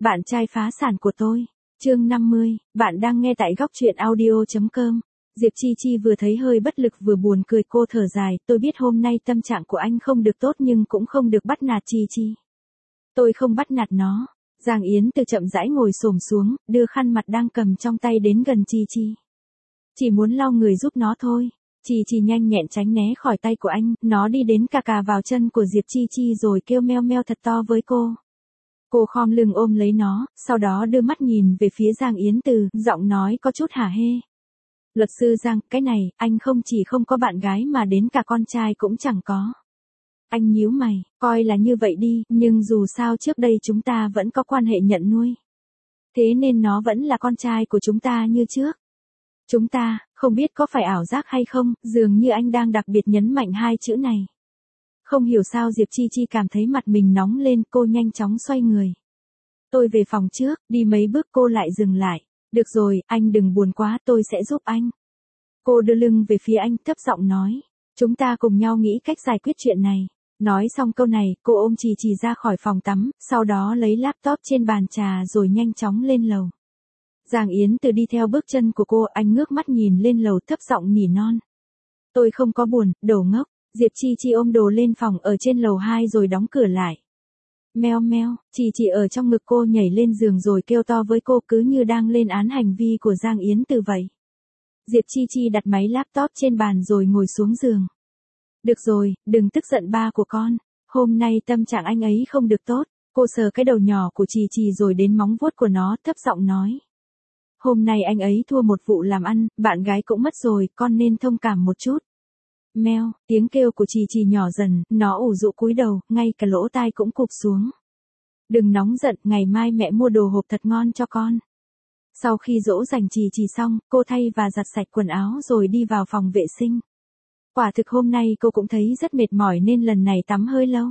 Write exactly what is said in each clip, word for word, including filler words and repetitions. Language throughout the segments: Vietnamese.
Bạn trai phá sản của tôi. Chương năm mươi, bạn đang nghe tại góc truyện audio chấm com. Diệp Chi Chi vừa thấy hơi bất lực vừa buồn cười, cô thở dài, tôi biết hôm nay tâm trạng của anh không được tốt nhưng cũng không được bắt nạt Chi Chi. Tôi không bắt nạt nó. Giang Yến Từ chậm rãi ngồi xổm xuống, đưa khăn mặt đang cầm trong tay đến gần Chi Chi. Chỉ muốn lau người giúp nó thôi. Chi Chi nhanh nhẹn tránh né khỏi tay của anh, nó đi đến cà cà vào chân của Diệp Chi Chi rồi kêu meo meo thật to với cô. Cô khom lưng ôm lấy nó, sau đó đưa mắt nhìn về phía Giang Yến Từ, giọng nói có chút hả hê. Luật sư Giang, cái này, anh không chỉ không có bạn gái mà đến cả con trai cũng chẳng có. Anh nhíu mày, coi là như vậy đi, nhưng dù sao trước đây chúng ta vẫn có quan hệ nhận nuôi. Thế nên nó vẫn là con trai của chúng ta như trước. Chúng ta, không biết có phải ảo giác hay không, dường như anh đang đặc biệt nhấn mạnh hai chữ này. Không hiểu sao Diệp Chi Chi cảm thấy mặt mình nóng lên, cô nhanh chóng xoay người. Tôi về phòng trước, đi mấy bước cô lại dừng lại. Được rồi, anh đừng buồn quá, tôi sẽ giúp anh. Cô đưa lưng về phía anh, thấp giọng nói. Chúng ta cùng nhau nghĩ cách giải quyết chuyện này. Nói xong câu này, cô ôm Chi Chi ra khỏi phòng tắm, sau đó lấy laptop trên bàn trà rồi nhanh chóng lên lầu. Giang Yến Từ đi theo bước chân của cô, anh ngước mắt nhìn lên lầu thấp giọng nỉ non. Tôi không có buồn, đồ ngốc. Diệp Chi Chi ôm đồ lên phòng ở trên lầu hai rồi đóng cửa lại. Meo meo, Chi Chi ở trong ngực cô nhảy lên giường rồi kêu to với cô cứ như đang lên án hành vi của Giang Yến Từ vậy. Diệp Chi Chi đặt máy laptop trên bàn rồi ngồi xuống giường. Được rồi, đừng tức giận ba của con. Hôm nay tâm trạng anh ấy không được tốt. Cô sờ cái đầu nhỏ của Chi Chi rồi đến móng vuốt của nó, thấp giọng nói. Hôm nay anh ấy thua một vụ làm ăn, bạn gái cũng mất rồi, con nên thông cảm một chút. Meo, tiếng kêu của Chi Chi nhỏ dần, nó ủ rũ cúi đầu, ngay cả lỗ tai cũng cụp xuống. Đừng nóng giận, ngày mai mẹ mua đồ hộp thật ngon cho con. Sau khi dỗ dành Chi Chi xong, cô thay và giặt sạch quần áo rồi đi vào phòng vệ sinh. Quả thực hôm nay cô cũng thấy rất mệt mỏi nên lần này tắm hơi lâu.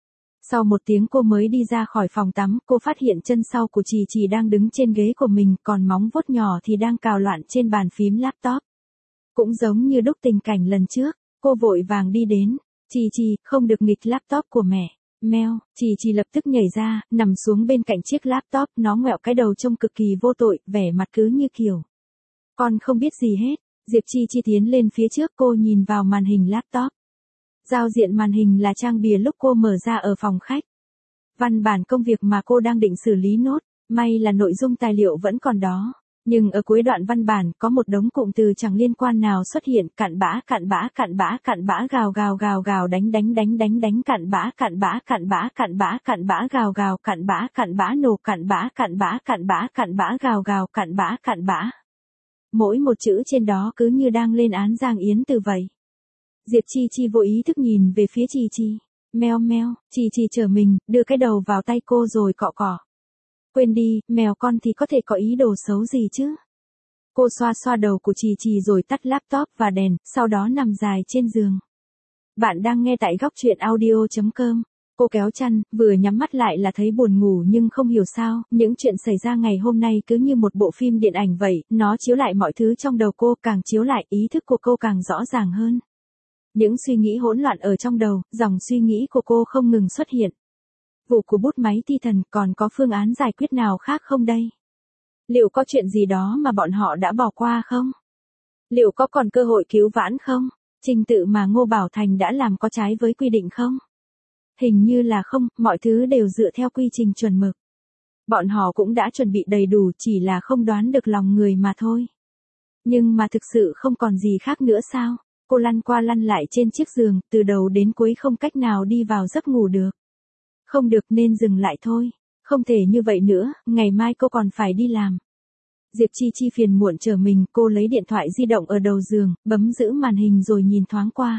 Sau một tiếng cô mới đi ra khỏi phòng tắm, cô phát hiện chân sau của Chi Chi đang đứng trên ghế của mình, còn móng vuốt nhỏ thì đang cào loạn trên bàn phím laptop. Cũng giống như đúc tình cảnh lần trước. Cô vội vàng đi đến. Chi Chi, không được nghịch laptop của mẹ. Meo, Chi Chi lập tức nhảy ra, nằm xuống bên cạnh chiếc laptop, nó ngoẹo cái đầu trông cực kỳ vô tội, vẻ mặt cứ như kiểu. Con không biết gì hết. Diệp Chi Chi tiến lên phía trước, cô nhìn vào màn hình laptop. Giao diện màn hình là trang bìa lúc cô mở ra ở phòng khách. Văn bản công việc mà cô đang định xử lý nốt, may là nội dung tài liệu vẫn còn đó. Nhưng ở cuối đoạn văn bản có một đống cụm từ chẳng liên quan nào xuất hiện, cặn bã cặn bã cặn bã cặn bã gào gào gào gào đánh đánh đánh đánh đánh cặn bã cặn bã cặn bã cặn bã cặn bã gào gào cặn bã cặn bã nổ cặn bã cặn bã cặn bã cặn bã gào gào cặn bã cặn bã. Mỗi một chữ trên đó cứ như đang lên án Giang Yến Từ vậy. Diệp Chi Chi vô ý thức nhìn về phía Chi Chi. Meo meo, Chi Chi trở mình, đưa cái đầu vào tay cô rồi cọ cọ. Quên đi, mèo con thì có thể có ý đồ xấu gì chứ. Cô xoa xoa đầu của Chi Chi rồi tắt laptop và đèn, sau đó nằm dài trên giường. Bạn đang nghe tại góc truyện audio chấm com. Cô kéo chăn, vừa nhắm mắt lại là thấy buồn ngủ nhưng không hiểu sao, những chuyện xảy ra ngày hôm nay cứ như một bộ phim điện ảnh vậy, nó chiếu lại mọi thứ trong đầu cô, càng chiếu lại ý thức của cô càng rõ ràng hơn. Những suy nghĩ hỗn loạn ở trong đầu, dòng suy nghĩ của cô không ngừng xuất hiện. Vụ của bút máy ti thần còn có phương án giải quyết nào khác không đây? Liệu có chuyện gì đó mà bọn họ đã bỏ qua không? Liệu có còn cơ hội cứu vãn không? Trình tự mà Ngô Bảo Thành đã làm có trái với quy định không? Hình như là không, mọi thứ đều dựa theo quy trình chuẩn mực. Bọn họ cũng đã chuẩn bị đầy đủ, chỉ là không đoán được lòng người mà thôi. Nhưng mà thực sự không còn gì khác nữa sao? Cô lăn qua lăn lại trên chiếc giường, từ đầu đến cuối không cách nào đi vào giấc ngủ được. Không được nên dừng lại thôi. Không thể như vậy nữa, ngày mai cô còn phải đi làm. Diệp Chi Chi phiền muộn trở mình, cô lấy điện thoại di động ở đầu giường, bấm giữ màn hình rồi nhìn thoáng qua.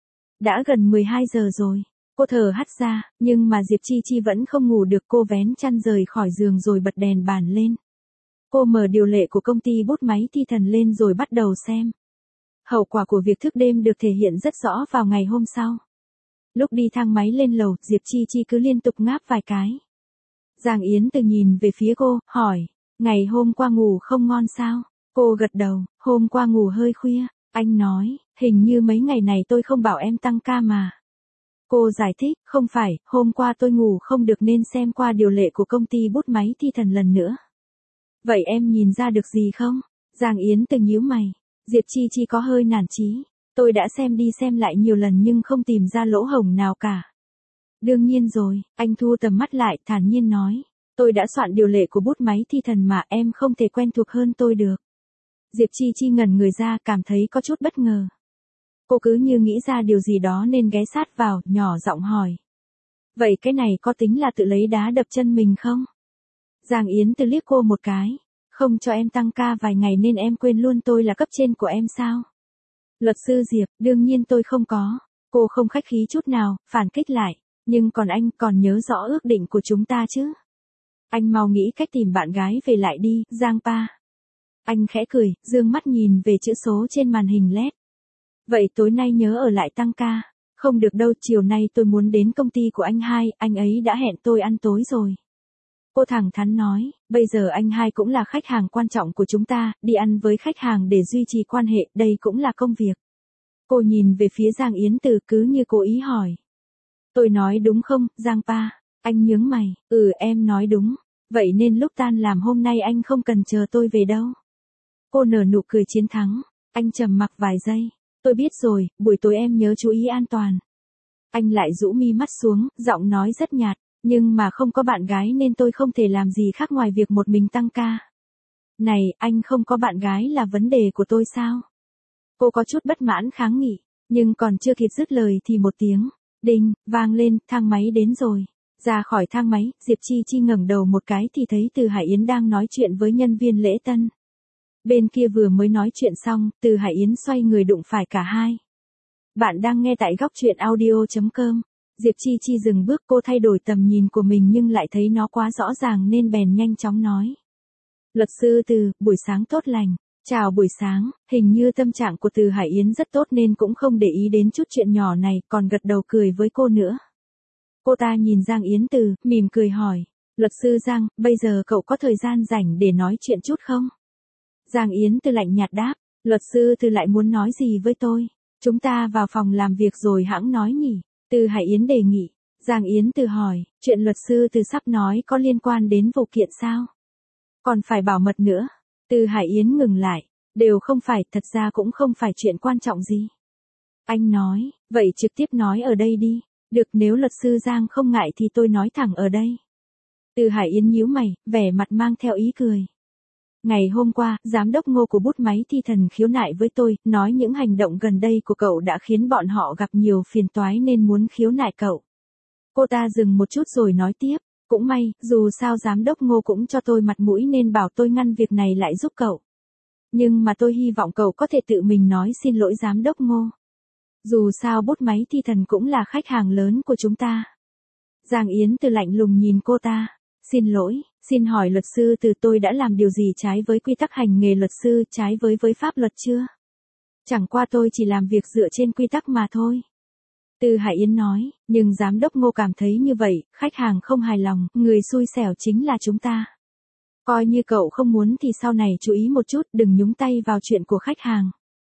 Đã gần mười hai giờ rồi. Cô thở hắt ra, nhưng mà Diệp Chi Chi vẫn không ngủ được, cô vén chăn rời khỏi giường rồi bật đèn bàn lên. Cô mở điều lệ của công ty bút máy ti thần lên rồi bắt đầu xem. Hậu quả của việc thức đêm được thể hiện rất rõ vào ngày hôm sau. Lúc đi thang máy lên lầu, Diệp Chi Chi cứ liên tục ngáp vài cái. Giang Yến Từ nhìn về phía cô, hỏi, ngày hôm qua ngủ không ngon sao? Cô gật đầu, hôm qua ngủ hơi khuya. Anh nói, hình như mấy ngày này tôi không bảo em tăng ca mà. Cô giải thích, không phải, hôm qua tôi ngủ không được nên xem qua điều lệ của công ty bút máy thi thần lần nữa. Vậy em nhìn ra được gì không? Giang Yến Từ nhíu mày. Diệp Chi Chi có hơi nản chí. Tôi đã xem đi xem lại nhiều lần nhưng không tìm ra lỗ hổng nào cả. Đương nhiên rồi, anh thu tầm mắt lại, thản nhiên nói. Tôi đã soạn điều lệ của bút máy thi thần mà, em không thể quen thuộc hơn tôi được. Diệp Chi Chi ngẩn người ra, cảm thấy có chút bất ngờ. Cô cứ như nghĩ ra điều gì đó nên ghé sát vào, nhỏ giọng hỏi. Vậy cái này có tính là tự lấy đá đập chân mình không? Giang Yến Từ liếc cô một cái. Không cho em tăng ca vài ngày nên em quên luôn tôi là cấp trên của em sao? Luật sư Diệp, đương nhiên tôi không có. Cô không khách khí chút nào, phản kích lại. Nhưng còn anh còn nhớ rõ ước định của chúng ta chứ? Anh mau nghĩ cách tìm bạn gái về lại đi, Giang Pa. Anh khẽ cười, dương mắt nhìn về chữ số trên màn hình led. Vậy tối nay nhớ ở lại tăng ca. Không được đâu, chiều nay tôi muốn đến công ty của anh hai, anh ấy đã hẹn tôi ăn tối rồi. Cô thẳng thắn nói, bây giờ anh hai cũng là khách hàng quan trọng của chúng ta, đi ăn với khách hàng để duy trì quan hệ, đây cũng là công việc. Cô nhìn về phía Giang Yến Từ cứ như cố ý hỏi. Tôi nói đúng không, Giang Pa? Anh nhướng mày, ừ em nói đúng. Vậy nên lúc tan làm hôm nay anh không cần chờ tôi về đâu. Cô nở nụ cười chiến thắng. Anh trầm mặc vài giây. Tôi biết rồi, buổi tối em nhớ chú ý an toàn. Anh lại rũ mi mắt xuống, giọng nói rất nhạt. Nhưng mà không có bạn gái nên tôi không thể làm gì khác ngoài việc một mình tăng ca. Này, anh không có bạn gái là vấn đề của tôi sao? Cô có chút bất mãn kháng nghị. Nhưng còn chưa kịp dứt lời thì một tiếng. Đinh, vang lên, thang máy đến rồi. Ra khỏi thang máy, Diệp Chi Chi ngẩng đầu một cái thì thấy Từ Hải Yến đang nói chuyện với nhân viên lễ tân. Bên kia vừa mới nói chuyện xong, Từ Hải Yến xoay người đụng phải cả hai. Bạn đang nghe tại góc truyện audio chấm com. Diệp Chi Chi dừng bước, cô thay đổi tầm nhìn của mình nhưng lại thấy nó quá rõ ràng nên bèn nhanh chóng nói. Luật sư Từ, buổi sáng tốt lành. Chào buổi sáng, hình như tâm trạng của Từ Hải Yến rất tốt nên cũng không để ý đến chút chuyện nhỏ này, còn gật đầu cười với cô nữa. Cô ta nhìn Giang Yến Từ, mỉm cười hỏi. Luật sư Giang, bây giờ cậu có thời gian rảnh để nói chuyện chút không? Giang Yến Từ lạnh nhạt đáp. Luật sư Từ lại muốn nói gì với tôi? Chúng ta vào phòng làm việc rồi hẵng nói nhỉ? Từ Hải Yến đề nghị. Giang Yến Từ hỏi, chuyện luật sư Từ sắp nói có liên quan đến vụ kiện sao? Còn phải bảo mật nữa. Từ Hải Yến ngừng lại. Đều không phải, thật ra cũng không phải chuyện quan trọng gì. Anh nói, vậy trực tiếp nói ở đây đi. Được, nếu luật sư Giang không ngại thì tôi nói thẳng ở đây. Từ Hải Yến nhíu mày, vẻ mặt mang theo ý cười. Ngày hôm qua, giám đốc Ngô của bút máy thi thần khiếu nại với tôi, nói những hành động gần đây của cậu đã khiến bọn họ gặp nhiều phiền toái nên muốn khiếu nại cậu. Cô ta dừng một chút rồi nói tiếp, cũng may, dù sao giám đốc Ngô cũng cho tôi mặt mũi nên bảo tôi ngăn việc này lại giúp cậu. Nhưng mà tôi hy vọng cậu có thể tự mình nói xin lỗi giám đốc Ngô. Dù sao bút máy thi thần cũng là khách hàng lớn của chúng ta. Giang Yến Từ lạnh lùng nhìn cô ta. Xin lỗi, xin hỏi luật sư Từ, tôi đã làm điều gì trái với quy tắc hành nghề luật sư, trái với với pháp luật chưa? Chẳng qua tôi chỉ làm việc dựa trên quy tắc mà thôi. Từ Hải Yến nói, nhưng giám đốc Ngô cảm thấy như vậy, khách hàng không hài lòng, người xui xẻo chính là chúng ta. Coi như cậu không muốn thì sau này chú ý một chút, đừng nhúng tay vào chuyện của khách hàng.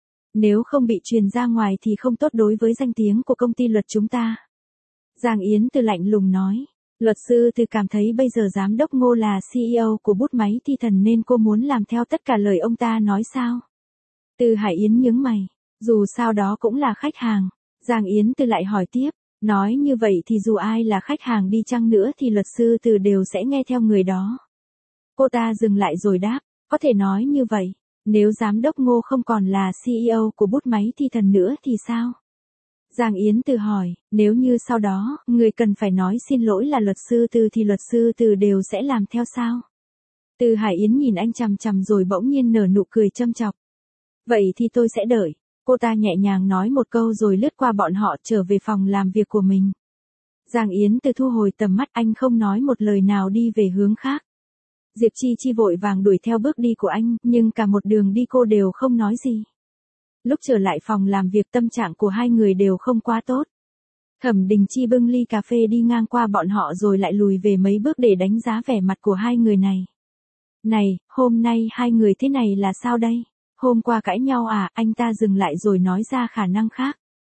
Nếu không bị truyền ra ngoài thì không tốt đối với danh tiếng của công ty luật chúng ta. Giang Yến Từ lạnh lùng nói. Luật sư Từ cảm thấy bây giờ giám đốc Ngô là xê e ô của bút máy thi thần nên cô muốn làm theo tất cả lời ông ta nói sao? Từ Hải Yến nhướng mày. Dù sao đó cũng là khách hàng. Giang Yến Từ lại hỏi tiếp. Nói như vậy thì dù ai là khách hàng đi chăng nữa thì luật sư Từ đều sẽ nghe theo người đó. Cô ta dừng lại rồi đáp. Có thể nói như vậy. Nếu giám đốc Ngô không còn là xê e ô của bút máy thi thần nữa thì sao? Giang Yến Từ hỏi, nếu như sau đó, người cần phải nói xin lỗi là luật sư Từ thì luật sư Từ đều sẽ làm theo sao? Từ Hải Yến nhìn anh chằm chằm rồi bỗng nhiên nở nụ cười châm chọc. Vậy thì tôi sẽ đợi. Cô ta nhẹ nhàng nói một câu rồi lướt qua bọn họ trở về phòng làm việc của mình. Giang Yến Từ thu hồi tầm mắt, anh không nói một lời nào đi về hướng khác. Diệp Chi Chi vội vàng đuổi theo bước đi của anh, nhưng cả một đường đi cô đều không nói gì. Lúc trở lại phòng làm việc tâm trạng của hai người đều không quá tốt. Thẩm Đình Chi bưng ly cà phê đi ngang qua bọn họ rồi lại lùi về mấy bước để đánh giá vẻ mặt của hai người này. Này, hôm nay hai người thế này là sao đây? Hôm qua cãi nhau à? Anh ta dừng lại rồi nói ra khả năng khác.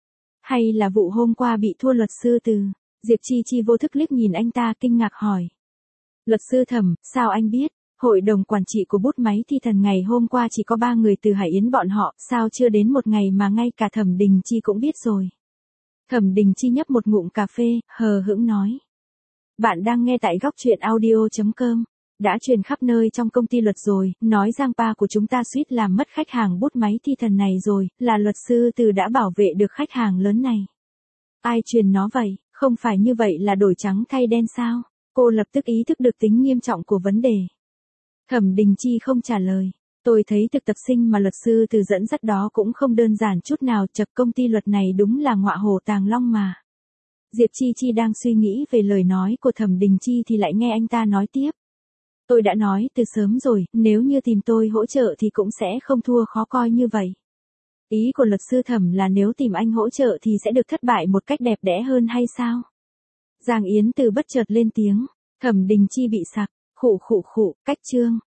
Hay là vụ hôm qua bị thua luật sư Từ? Diệp Chi Chi vô thức liếc nhìn anh ta kinh ngạc hỏi. Luật sư Thẩm, sao anh biết? Hội đồng quản trị của bút máy thi thần ngày hôm qua chỉ có ba người từ Hải Yến bọn họ, sao chưa đến một ngày mà ngay cả Thẩm Đình Chi cũng biết rồi. Thẩm Đình Chi nhấp một ngụm cà phê, hờ hững nói. Bạn đang nghe tại góc truyện audio chấm com. Đã truyền khắp nơi trong công ty luật rồi, nói Giang Pa của chúng ta suýt làm mất khách hàng bút máy thi thần này rồi, là luật sư Từ đã bảo vệ được khách hàng lớn này. Ai truyền nó vậy, không phải như vậy là đổi trắng thay đen sao? Cô lập tức ý thức được tính nghiêm trọng của vấn đề. Thẩm Đình Chi không trả lời. Tôi thấy thực tập sinh mà luật sư Từ dẫn dắt đó cũng không đơn giản chút nào, chập công ty luật này đúng là ngọa hổ tàng long mà. Diệp Chi Chi đang suy nghĩ về lời nói của Thẩm Đình Chi thì lại nghe anh ta nói tiếp. Tôi đã nói từ sớm rồi, nếu như tìm tôi hỗ trợ thì cũng sẽ không thua khó coi như vậy. Ý của luật sư Thẩm là nếu tìm anh hỗ trợ thì sẽ được thất bại một cách đẹp đẽ hơn hay sao? Giang Yến Từ bất chợt lên tiếng. Thẩm Đình Chi bị sặc, khụ khụ khụ, cách chương.